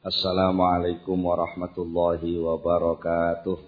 Assalamualaikum warahmatullahi wabarakatuh.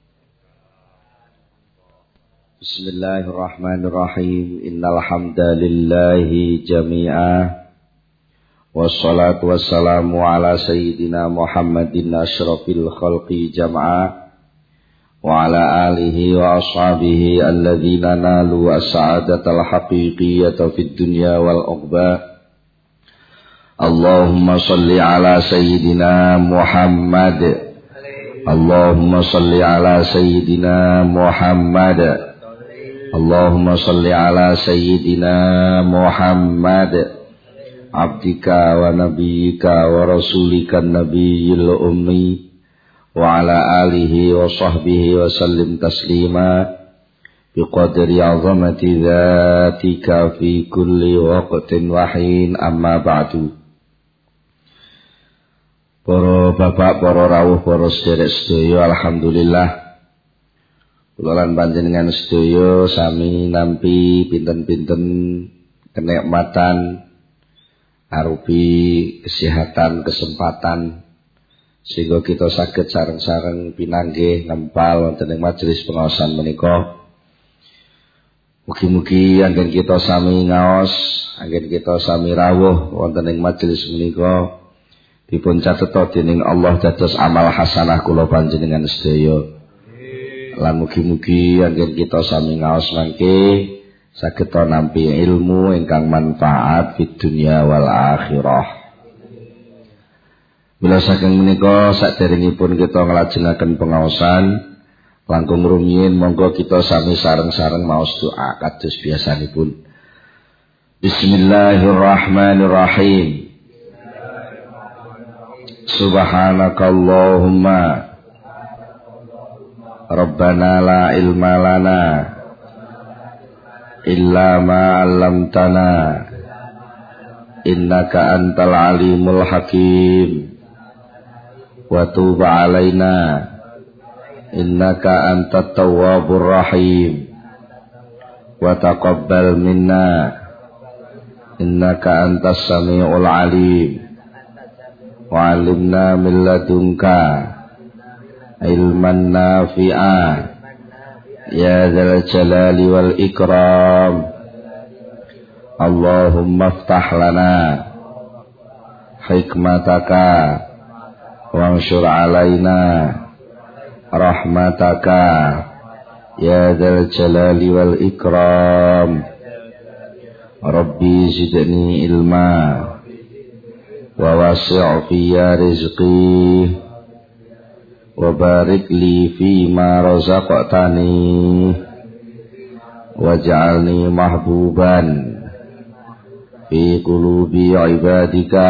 Bismillahirrahmanirrahim. Innal hamdalillahi jami'a. Wassalatu wassalamu ala sayyidina Muhammadin asyrafil khalqi jam'a. Wa ala alihi wa ashabihi alladhina nalu as-sa'adatal haqiqiyyata fid dunya wal uqba. Allahumma salli ala sayyidina Muhammad. Allahumma salli ala sayyidina Muhammad. Allahumma salli ala sayyidina Muhammad. Abdika wa nabiyyika wa rasulika nabiyil ummi. Wa ala alihi wa sahbihi wa sallim taslima. Biqadri azamati dhatika fi kulli waqtin wahin amma ba'du. Para bapak, para rawuh, para sederek sedaya, alhamdulillah kula lan panjenengan sedaya sami nampi pinten-pinten kenikmatan arupi kesehatan, kesempatan sehingga kita saged sareng-sareng pinanggih nempal wonten ing majelis pengaosan menika. Mugi-mugi anggen kita sami ngaos, anggen kita sami rawuh wonten ing majelis menika dipun cateta dening Allah dados amal hasanah kula panjenengan sedaya. Lan mugi-mugi anggen kita sami ngaos mangke saged nampi ilmu ingkang manfaat fid dunya wal akhirah. Mila saking menika saderengipun kita nglajengaken pengaosan langkung rumiyin monggo kita sami sareng-sareng maos doa kados biasanipun. Bismillahirrahmanirrahim. Subhanakallahumma Rabbana la ilma lana illa ma 'allamtana innaka antal alimul hakim wa tub 'alaina innaka antat tawwabur rahim wa taqabbal minna innaka antas samiul alim. Wa'alimna min ladunka ilman nafi'a ya dzal jalali wal ikram. Allahumma iftah lana hikmataka wanshur alaina rahmataka ya dzal jalali wal ikram. Rabbi zidni ilma wa wasi' fiyya rizqi wa barik li fi ma razaqtani waj'alni mahbuban fi qulubi ibadika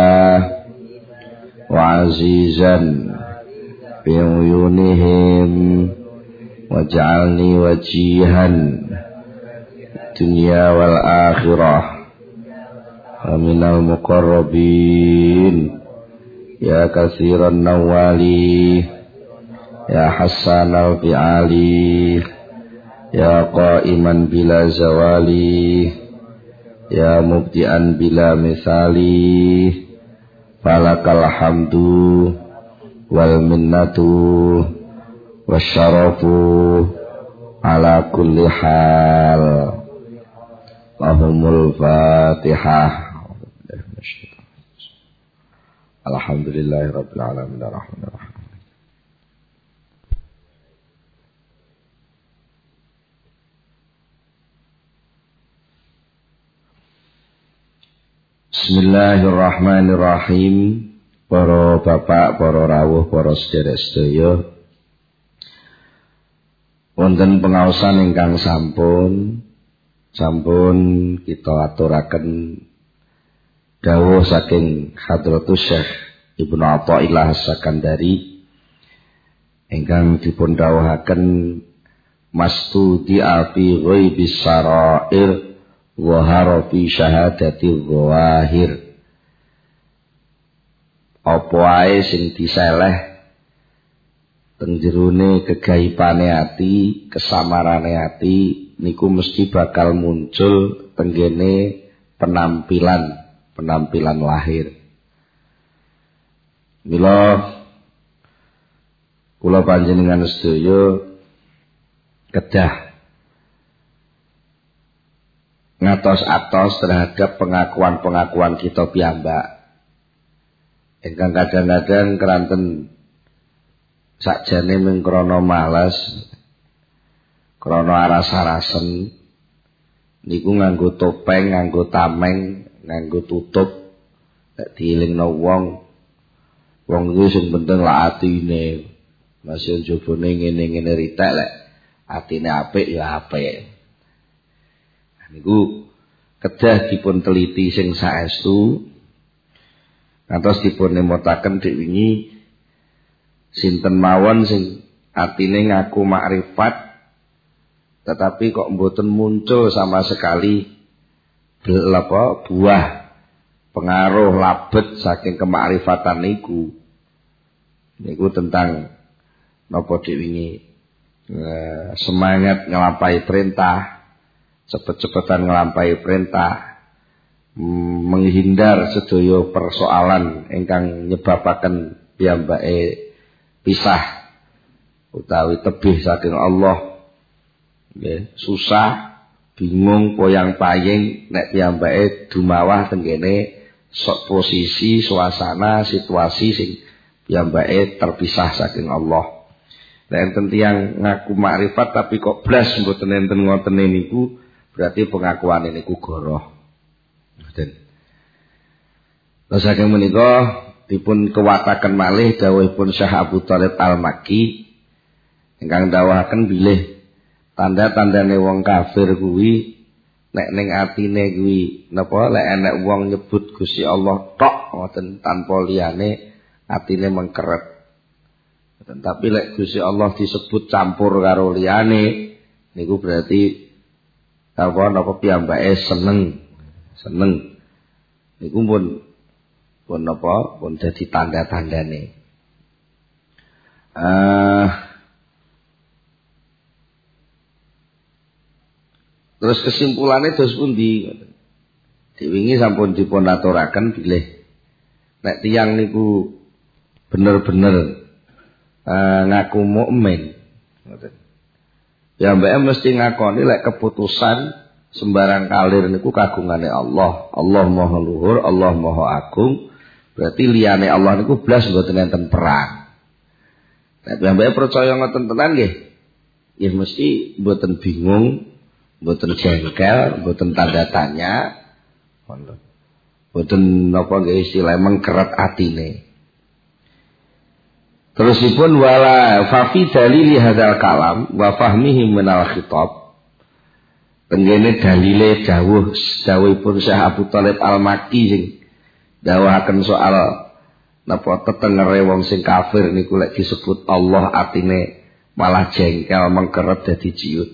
wa azizan fi uyunihim waj'alni wajihan dunya wal akhirah aminal muqarrabin ya katsiran nawali ya hasanal fi'ali ya qaiman bila zawali ya mubdi'an bila misali falakal hamdu wal minnatu wasyarafu ala kulli hal. Allahumul Fatihah. Alhamdulillahi Rabbil Alamin Ar-Rahmanir-Rahim. Bismillahirrahmanirrahim. Para bapak, para rawuh, para sedherek sedaya. Wonten pengaosan ingkang sampun kita aturaken dawuh saking Hadratus Syekh Ibnu Athaillah As-Sakandari ingkang dipun dawuhaken mastudi fi ghaibis sarair wa harafi syahadati dhawahir. Apa wae sing diseleh teng jerone kegaibane ati, kesamarane ati niku mesti bakal muncul tenggene penampilan lahir. Mila kula panjenengan sedaya kedah ngatos-atos terhadap pengakuan-pengakuan kita piyambak. Ingkang kadang-kadang keranten sakjane mung krana males, krana aras-arasen niku nganggo topeng, nganggo tameng, nganggo tutup nek dielingno wong iku sing penting lak atine. Masih njobone ngene-ngene ritek lek atine apik ya apik. Niku kedah dipun teliti sing saestu ngantos dipun nemotaken dik wingi sinten mawon sing atine ngaku makrifat tetapi kok mboten muncul sama sekali buah pengaruh labet saking kemakrifatan niku tentang napa dik wingi semangat nglampahi perintah, cepet-cepetan nglampahi perintah, menghindar sedaya persoalan ingkang nyebabaken piyambake pisah utawi tebih saking Allah. Nggih, susah, bingung, poyang-paying nek piyambake dumawah tenggene sok posisi, suasana, situasi sing piyambake terpisah saking Allah. Nek enten tiyang ngaku makrifat tapi kok blas mboten enten ngoten niku berarti pengakuan niku goroh. Lah saking menika dipun kewataken malih dawuhipun Syekh Abu Thalib Al-Makki ingkang dawuhaken bilih tanda-tandane wong kafir kuwi nek ning atine kuwi napa lek enek wong nyebut Gusti Allah tok ngoten tanpa liyane atine mengkeret. Tapi lek Gusti Allah disebut campur karo liyane niku berarti napa piyambake seneng. Niku pun dadi tanda-tandane. Terus kesimpulannya dos pundi? Diwingi sampun dipun aturaken bilih nek tiyang niku bener-bener ngaku mukmin. Ya mbake mesti ngakoni lek keputusan sembarang kalir niku kagungane Allah. Allah Maha Luhur, Allah Maha Agung. Berarti liyane Allah niku blas mboten enten perang. Nek mbake percaya ngoten tenan nggih. Ya mesti mboten bingung, mboten jengkel, mboten tanda tanya. Mboten napa nggih istilah mengkeret atine. Terusipun wala fa fi dalili hadzal kalam wa fahmihi minal khitab. Tenggene dalile dawuhipun Syekh Abu Thalib Al-Makki sing dawuhaken soal napa tetengere wong sing kafir niku lek disebut Allah atine malah jengkel mengkeret dadi ciut.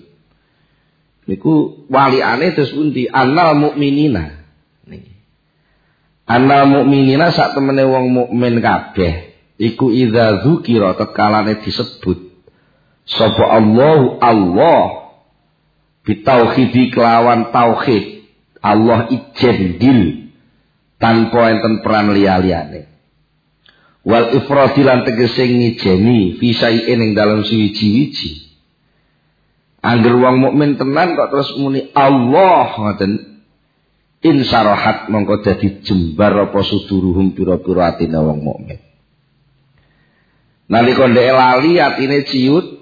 Niku waliane terus pundi annal mukminina. Niki. Annal mukminina sak temene wong mukmin kabeh iku idza dzukira tetkalane disebut sapa Allah bitauhidi kelawan tauhid Allah ijendil tanpa enten peran liya-liyane wal ifradi lan tegese ngijeni fi sayin ing dalem suwiji-wiji angger wong mukmin tenan kok terus muni Allah ngoten insarahat mongko dadi jembar apa suduruhum pira-pira atine wong mukmin. Nalika ndek lali atine ciut,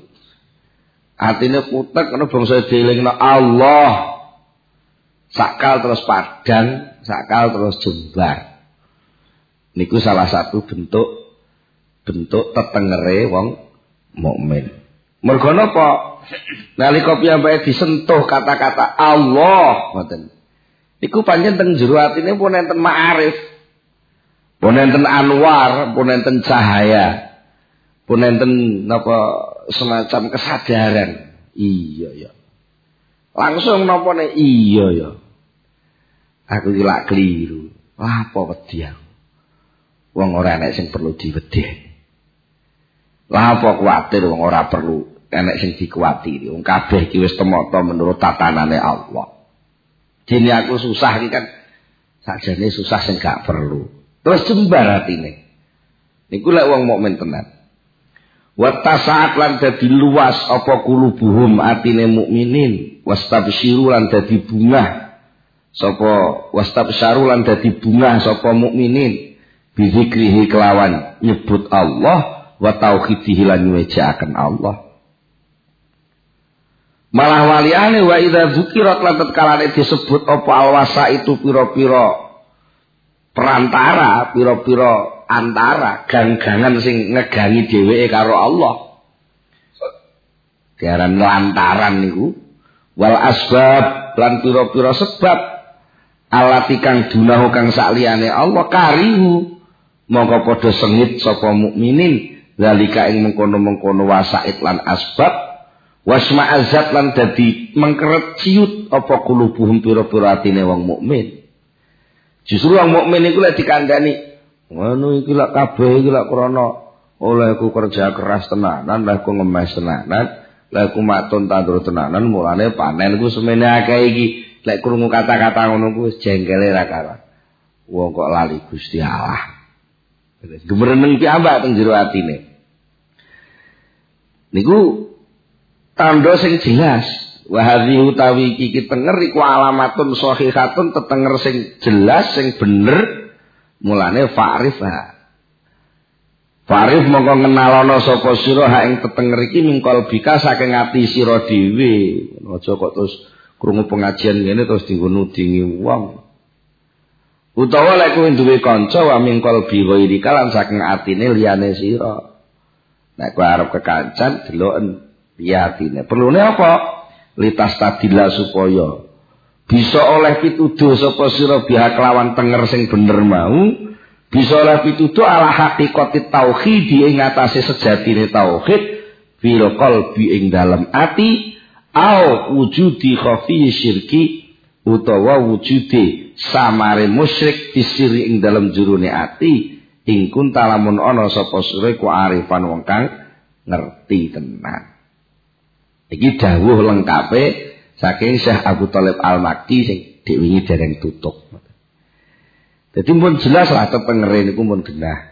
atine putek ana bangsa dielingno Allah. Sakal terus padang, sakal terus jembar. Niku salah satu bentuk tetengere wong mukmin. Mergo napa? Nalika piyambake disentuh kata-kata Allah ngoten. Niku pancen teng jero atine pun enten ma'arif. Pun enten anwar, pun enten cahaya. Pun enten napa semacam kesadaran. Iya ya. Langsung napa nek iya ya. Aku iki lak keliru. Wah apa wedi aku. Wong ora enek sing perlu diwedhi. Lah apa kuwatir wong ora perlu enek sing dikuwatiri. Wong kabeh iki wis temata menurut tatanane Allah. Dene aku susah iki kan sakjane susah sing gak perlu. Terus jembar atine. Niku lek wong mukmin tenan. Wa tasaat lan dadi luas apa kulubuhum atine mukminin, wastabsyiru lan dadi bungah sapa wastabsyaru lan dadi bungah sapa mukminin bizikrihi kelawan nyebut Allah wa tauhidihi lan nyuwejaaken Allah. Malah waliane wa idza dzukirat lan tatkalane disebut apa alwasa itu pira-pira perantara, pira-pira antara gang-gangan sing ngegangi dheweke karo Allah. Diaran lantaran niku wal asbab lan pira-pira sebab alati kang dunahu kang sakliyane Allah karihu mongko padha sengit sapa mukminin zalika ing mengkono-mengkono wasaid lan asbab wasma'azat lan dadi mengkeret ciut apa kulubuhum pira-pira atine wong mukmin. Justru wong mukmin iku lek dikandani, ngono iki lak kabeh iki lak krana oleh aku kerja keras tenanan, lek aku ngemes tenanan, lek aku matun tandur tenanan, mulane panen ku semene akeh iki. Lek krungu kata-kata ngono ku wis jengkele ra karuan. Wong kok lali Gusti Allah. Gemereneng piyambak teng jero atine. Niku tanda sing jelas wa hadhi utawi iki tenger iku alamatun shahihatun tetenger sing jelas sing bener mulane fa'rifha fa'rif mongko ngenalono sapa sira ha ing tetenger iki mingkol bika saking ati sira dhewe aja kok terus krungu pengajian ngene terus dienggo nudingi wong utawa lek kowe duwe kanca wa mingkol bi ghairika lan saking atine liyane sira nek kowe arep kekancan deloken yatine perlune apa litas tadila supaya bisa oleh pituduh sapa sira biha kelawan tenger sing bener mau bisa oleh pituduh ala haqiqati tauhid ing atase sejatine tauhid fil qalbi ing dalem ati au wujudi khafi syirki utawa wujude samare musyrik disiri ing dalem jurune ati ing kunta lamun ana sapa sira ku arifan wong kang ngerti tenan. Iki dawuh lengkape saking Syekh Abu Thalib Al-Makki sing dik wingi dereng tutup. Dadi pun jelas lah tetengere niku pun genah.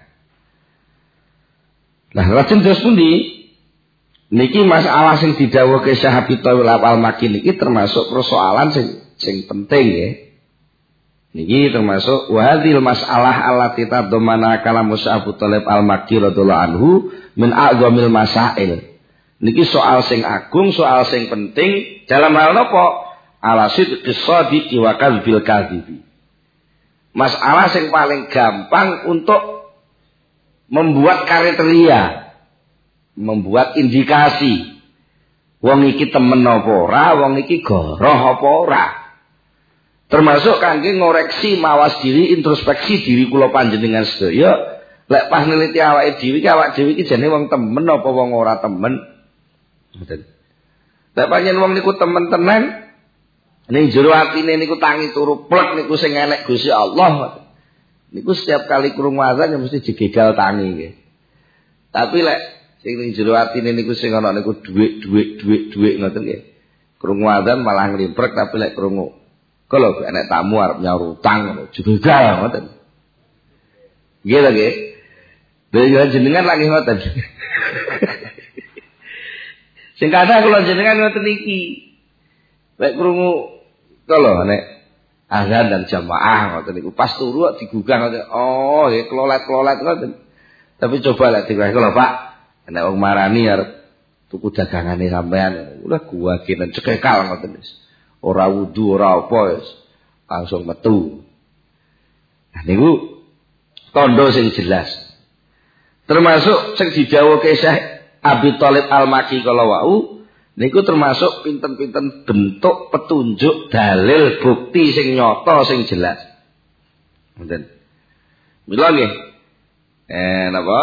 Lah lajeng terus pundi? Niki masalah sing didhawuhke Syekh Abu Thalib Al-Makki niki termasuk persoalan sing penting ya. Niki termasuk wahadil masalah allati tadamana kalam Syekh Abu Thalib Al-Makki radhiyallahu anhu min a'zamil masail. Niki soal sing agung, soal sing penting dalam hal napa? Ala sidqi shadiqi wa kadzdil kadzibi. Masalah sing paling gampang untuk membuat kriteria, membuat indikasi. Wong iki temen apa ora, wong iki goroh apa ora. Termasuk kangge ngoreksi mawas diri, introspeksi diri kula panjenengan sedaya. Lek pas neliti awake dhewe iki jane wong temen apa wong ora temen. Lek panjen wong niku temen tenan ning jero atine niku tangi turu plek niku sing enek Gusti Allah. Niku setiap kali krungu azan ya mesti digegal tangi nggih. Tapi lek sing ning jero atine niku sing ana niku dhuwit ngoten nggih. Krungu azan malah nglimprek tapi lek krungu kalau enek tamu arep nyaur utang digegal ngoten. Nggih lho nggih. Lha jenengan lagi ngoten. Sing kadang kula jenengan ngoten iki. Lek krungu kala nek azan dan jamaah ngoten niku pas turu digugah ngoten. Oh, nggih klolet-klolet ngoten. Tapi coba lek diwae kula Pak, nek wong marani arep tuku dagangane sampean, ulah gua kene cekekal ngoten wis. Ora wudu ora apa wis langsung metu. Nah niku tandha sing jelas. Termasuk sing didhawuhke Syekh Abi Thalib Al-Makki kala wau niku termasuk pinten-pinten bentuk petunjuk dalil bukti sing nyata sing jelas. Ngoten. Mila nggih. Napa?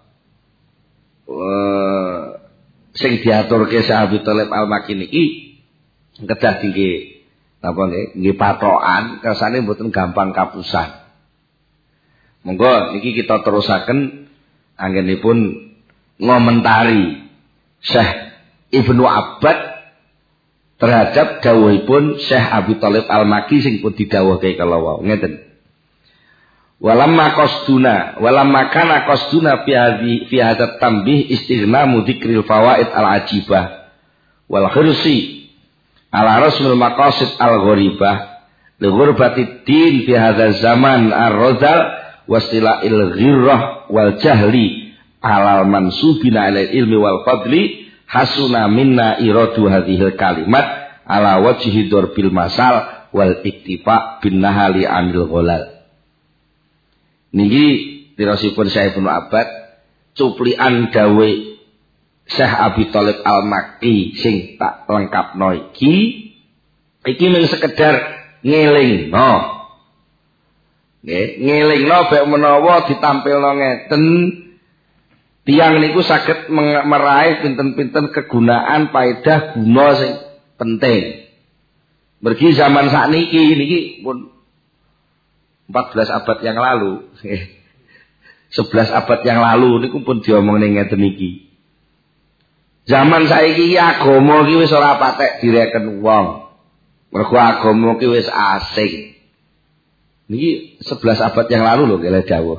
Sing diaturke Syekh Abi Thalib Al-Makki niki kedah nggih napa nggih patokan kersane mboten gampang kapusan. Monggo niki kita terusaken anggenipun ngomentari Syekh Ibnu Abbad terhadap dawuhipun Syekh Abi Thalib Al-Makki sing pun didhawuhke kala wau ngeten. walamma kana qasduna fi hadzal tambih istighnamu dzikril fawaid al ajibah wal khirsi ala rasmil maqasid al gharibah li ghurbatid din fi hadzal zaman ar-radal wastila'il ghirrah wal jahli alal mansubina ilal ilmi wal fadli hasuna minna iradu hadhil kalimat ala wajhi darbil masal wal iktifa bin nahali anil ghalal. Niki dirosipun Syekh Ibnu Abbad cuplikan dawe Syekh Abi Thalib Al-Makki sing tak lengkapno iki mung sekedar ngelingno. Nggih, ngelingno bek menawa ditampilno ngeten tiyang niku saged meraih pinten-pinten kegunaan paedah guna sing penting. Mergi zaman sakniki niki pun 14 abad yang lalu, 11 abad yang lalu niku pun diomongne ngeten iki. Zaman saiki agama iki wis ora patek direken wong. Mergo agama iki wis asing. Niki 11 abad yang lalu lho kele dawuh.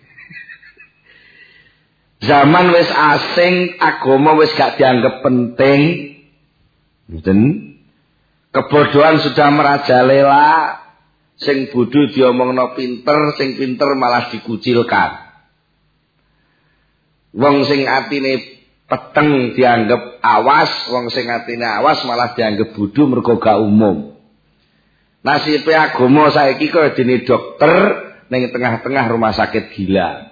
Zaman wis asing, agama wis gak dianggap penting. Ngoten. Kebodohan sudah merajalela. Sing bodho diomongno pinter, sing pinter malah dikucilkan. Wong sing atine peteng dianggap awas, wong sing atine awas malah dianggap bodho mergo gak umum. Nasibe agama saiki kaya dene dokter ning tengah-tengah rumah sakit gila.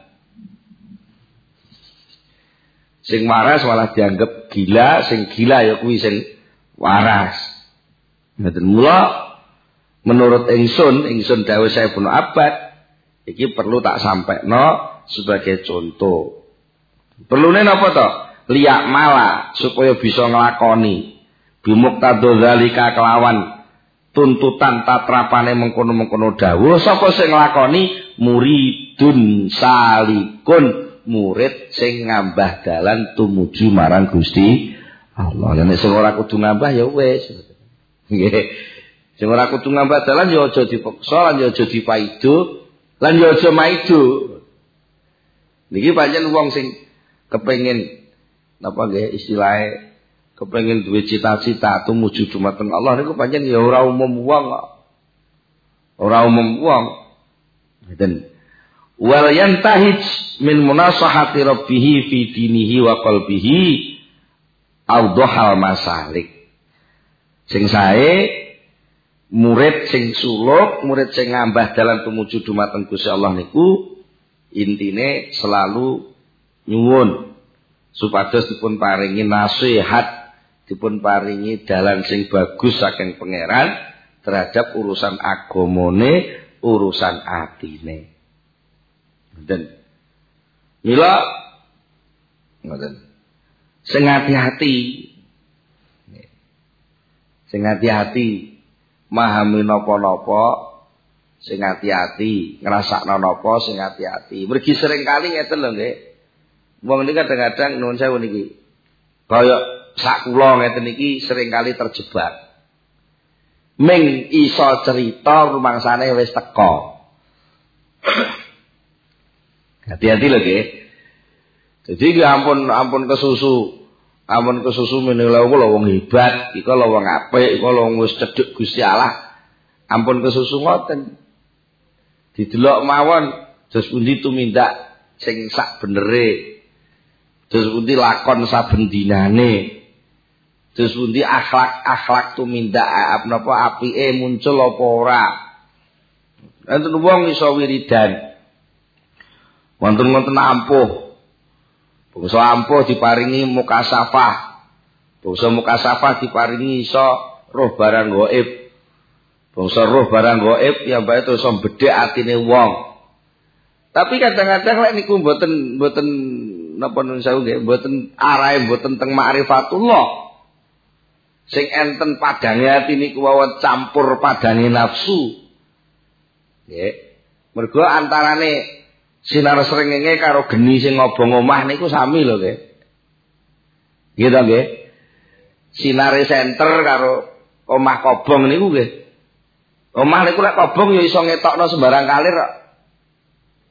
Sing waras malah dianggap gila, sing gila ya kuwi sing waras. Ngoten mula menurut ingsun dawuh Syekh Ibnu Abbad iki perlu tak sampaikno sebagai contoh. Perlune napa to? Liyak mala supaya bisa nglakoni bimuqtadza zalika kelawan tuntutan tatrapane mengkono-mengkono dawuh sapa sing nglakoni muridun salikun murid sing ngambah dalan tumuju marang Gusti Allah. Nek sing ora kudu ngambah ya wis. Nggih. Sing ora kudu ngambah dalan ya aja dipaksa lan ya aja dipaido lan ya aja maido. Niki pancen wong sing kepengin napa nggih istilahe kepengin duwe cita-cita tumuju dumateng Allah niku pancen ya ora umum wong kok. Ora umum wong. Ngeten. Wal yantahij min munasahati rabbih fi dinihi wa qalbihi awdhal masalik. Sing sae murid sing suluk, murid sing ngambah dalan tumuju dumateng Gusti Allah niku intine selalu nyuwun supados dipun paringi nasihat, dipun paringi dalan sing bagus saking pangeran terhadap urusan agamane, urusan atine. Ngoten. Mila ngoten. Sing hati-hati. Sing hati-hati mahami napa-napa, sing hati-hati ngrasakno napa, sing hati-hati. Mergi sering kali ngeten lho nggih. Wong niki kadang-kadang nuwun sewu niki. Kaya sak kula ngeten iki sering kali terjebak. Ming iso cerita rumangsane wis teko. Hati-hati lho nggih. Jadi ampun kesusu. Ampun kesusu menilai kula wong hebat, iki lho wong apik, iki lho wis cedhek Gusti Allah. Ampun kesusu ngoten. Didelok mawon dos pundi tumindak sing sak benere. Dos pundi lakon saben dinane. Dos pundi akhlak tumindak napa apike muncul apa ora. Enten wong iso wiridan. Wonten-wonten ampuh. Bangsa ampuh diparingi mukasafah. Bangsa mukasafah diparingi iso roh barang gaib. Bangsa roh barang gaib ya mbake terus iso bedhek atine wong. Tapi kadang-kadang lek niku mboten napa nun sewu nggih, mboten arahe mboten teng ma'rifatullah. Sing enten padange ati niku wae campur padange nafsu. Nggih. Mergo antarane sinar srengenge karo geni sing ngobong omah niku sami lho nggih. Nggih ta nggih? Sinare senter karo omah kobong niku nggih. Omah niku lek kobong ya iso ngetokno sembarang kalir kok.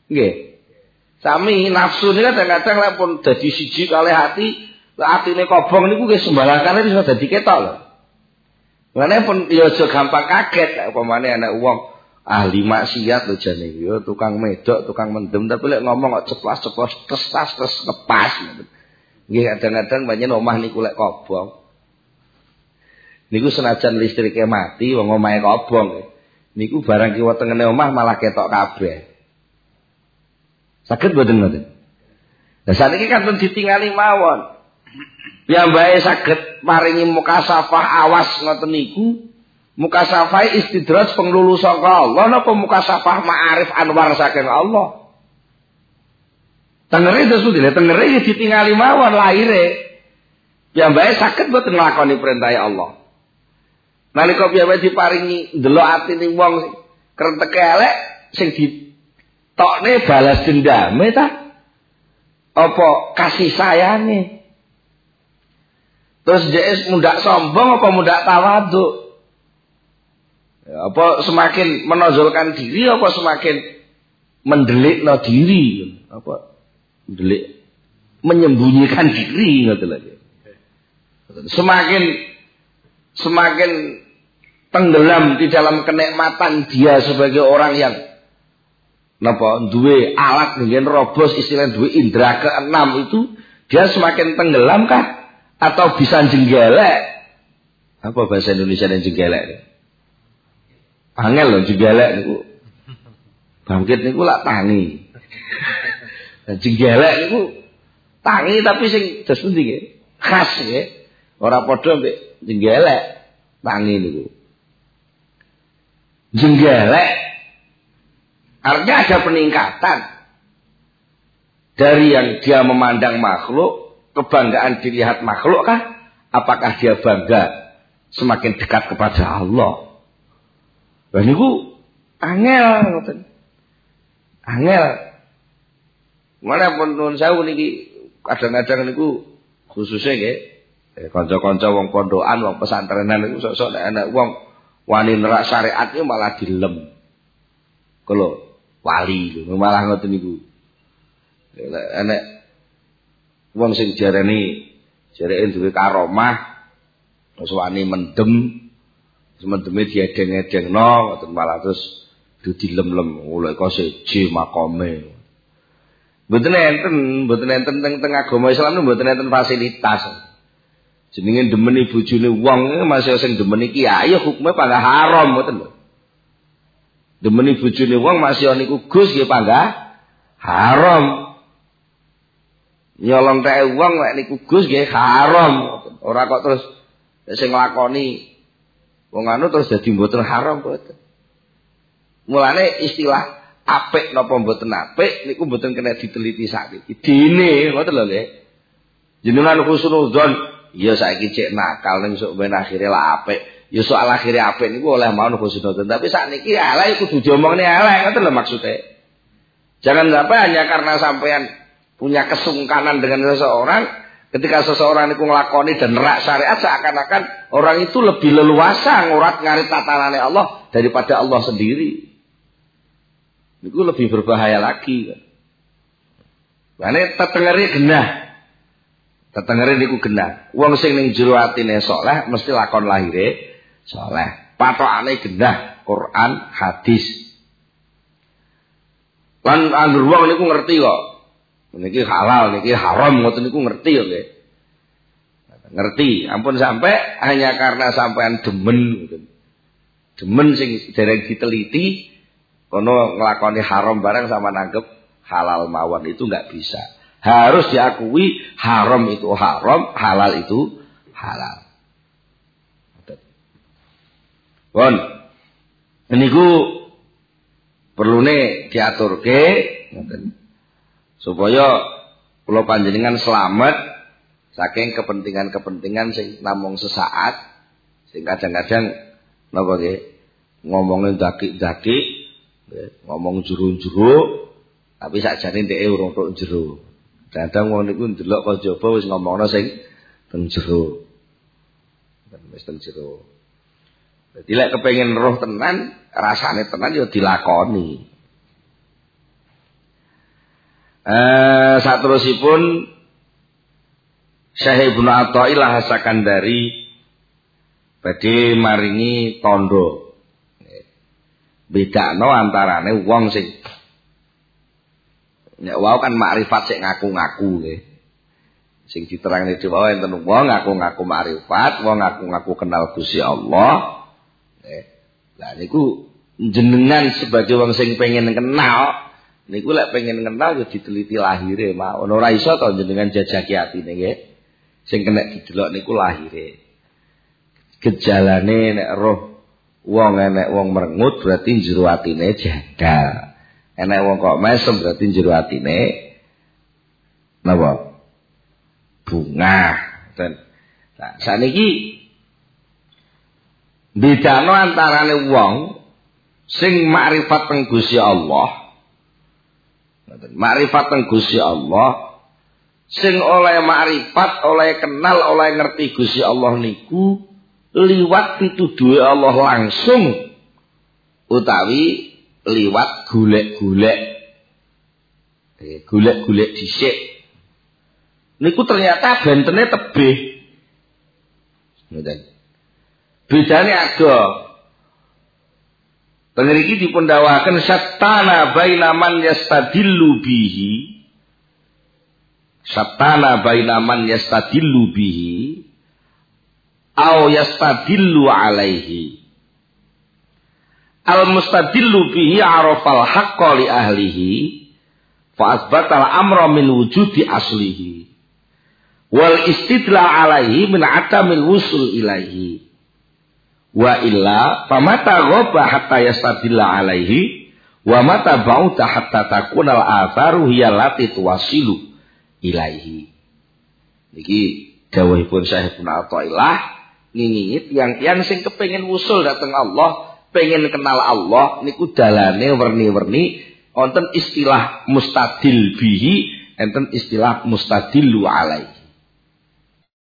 Nggih. Sami nafsu niku kadang-kadang lek pun dadi siji kalih ati, lek atine kobong niku nggih sembarangane iso dadi ketok lho. Mulane pun ya aja gampang kaget upamane ana wong ahli maksiat lho jane yo tukang medok, tukang mendem tapi lek ngomong kok ceplas-ceplos tes ngepas. Nggih kadang-kadang banyak omah niku lek kobong. Niku senajan listrike mati wong omahe kobong. Niku barang kiwa tengene omah malah ketok kabeh. Saged mboten ngoten. Lah saniki kan pun ditingali mawon. Piyambake saged maringi mukasafah awas ngoten niku. Mukasafah istidraj penglulu saka Allah napa mukasafah ma'arif anwar saking Allah. Tengere terus tengere ditingali mawon lahire. Piyambake saged mboten nglakoni perintah Allah. Nalika piyambake diparingi ndelok atine wong sing krenteke elek sing ditokne balas dendame ta? Apa kasih sayange? Terus dhek mundak sombong apa mundak tawadhu? Ya, apa semakin menonjolkan diri apa semakin mendelikno diri? Apa mendelik menyembunyikan diri ngoten lho. Semakin tenggelam di dalam kenikmatan dia sebagai orang yang napa duwe alat dengan robos istilah duwe indera keenam itu dia semakin tenggelam kah atau bisa jenggelek? Apa bahasa Indonesia yang jenggelek? Angel lho jenggelek niku. Bangkit niku lak tangi. Jenggelek niku tangi tapi sing dos pundi nggih? Khas nggih. Ora padha mbek jenggelek tangi niku. Jenggelek artinya ada peningkatan dari yang dia memandang makhluk, kebanggaan dilihat makhluk kah? Apakah dia bangga semakin dekat kepada Allah? Lah niku angel ngoten. Angel. Mana pun nuwun sewu niki kadang-kadang niku khususnya nggih kanca-kanca wong pondokan, wong pesantrenan niku sok-sok nek ana wong wani nerak syariat niku malah dilem. Kalau wali malah ngoten niku. Enek wong sing jarene duwe karomah terus wani mendem, mendeme diedeng-edengno ngoten malah terus dilem-lem oleh kok seje makome. Mboten enten teng agama Islam mboten enten fasilitas. Jenenge demeni bojone wong masih sing demeni kiai ya hukume panggah haram ngoten lho. Demeni bojone wong masih niku Gus nggih panggah haram. Nyolong teke wong nek niku Gus nggih haram. Ora kok terus sing nglakoni wong anu terus dadi mboten haram mboten. Mulane istilah apik napa mboten apik niku mboten kena diteliti sakniki. Dene ngoten lho nggih. Jenengan husnudzon ya saiki cek nakal ning sok ben akhire lah apik. Ya soal akhire apik niku oleh mau husnudzon, tapi sakniki elek kudu diomongne elek ngoten lho maksudnya. Jangan sampai hanya karena sampean punya kesungkanan dengan seseorang, ketika seseorang itu nglakoni dan nerak syariat seakan-akan orang itu lebih leluasa ngurat ngarit tatanane Allah daripada Allah sendiri. Itu lebih berbahaya lagi kan. Mane tetengere genah. Tetengere niku genah. Wong sing ning jero atine saleh mesti lakon lahire saleh. Patokane genah Quran, hadis. Lan anggere wong niku ngerti kok. Niki halal, niki haram, ngoten niku ngerti ya nggih. Ngerti, ampun sampai hanya karena sampean demen gitu. Demen sing dereng diteliti kono nglakoni haram barang sama nanggep halal mawon itu enggak bisa. Harus diakui haram itu haram, halal itu halal. Pun niku perlune diaturke ngoten. Supaya kula panjenengan selamat saking kepentingan-kepentingan sing namung sesaat, sing kadang-kadang napa nggih ngomongin daki-daki, ngomong jero-jero, tapi sakjane dheke urung tok jero. Kadang wong niku ndelok kok jaba wis ngomongno sing teng jero. Wis teng jero. Dadi lek kepengin roh tenan, rasane tenan ya dilakoni. Saterusipun Syekh Ibnu Athaillah As-Sakandari badhe maringi tondo. Bedakno antarane wong sing nek wau kan makrifat sing ngaku-ngaku nggih. Sing diterangne dhewe enten wong ngaku-ngaku makrifat, wong ngaku-ngaku kenal Gusti Allah. Lah niku jenengan sebagai wong sing pengen kenal, niku lek pengen kenal ya diteliti lahire mawon. Ora iso to jenengan jajaki atine nggih. Sing kena didelok niku lahire. Gejalane nek roh wong enek wong merengut berarti jero atine janggal. Enek wong kok mesem berarti jero atine napa? Bunga. Nah, saniki bedano antarane wong sing makrifat teng Gusti Allah. Makrifat teng Gusti Allah sing oleh makrifat, oleh kenal, oleh ngerti Gusti Allah niku liwat pituduhe Allah langsung utawi liwat golek-golek. Golek-golek dhisik. Niku ternyata bentene tebih. Ngoten. Bedane ada. Teng mriki dipun dawuhaken sattana baina man yastadillu bihi. Sattana baina man yastadillu bihi au yastadillu alaihi. Al mustadillu bihi arafal haqqa li ahlihi fa asbatal amra min wujudi aslihi. Wal istidlal alaihi min atamil wusul ilaihi. Wa illa famata ghaba hatta yastadilla alaihi wa mata ba'uta hatta takunal atharu hiya lati tuwasilu ilaihi. Niki dawuhipun Syekh Ibnu Athaillah ngingit yang sing kepengin wusul dateng Allah, pengen kenal Allah niku dalane werni-werni wonten istilah mustadil bihi, enten istilah mustadillu alaihi.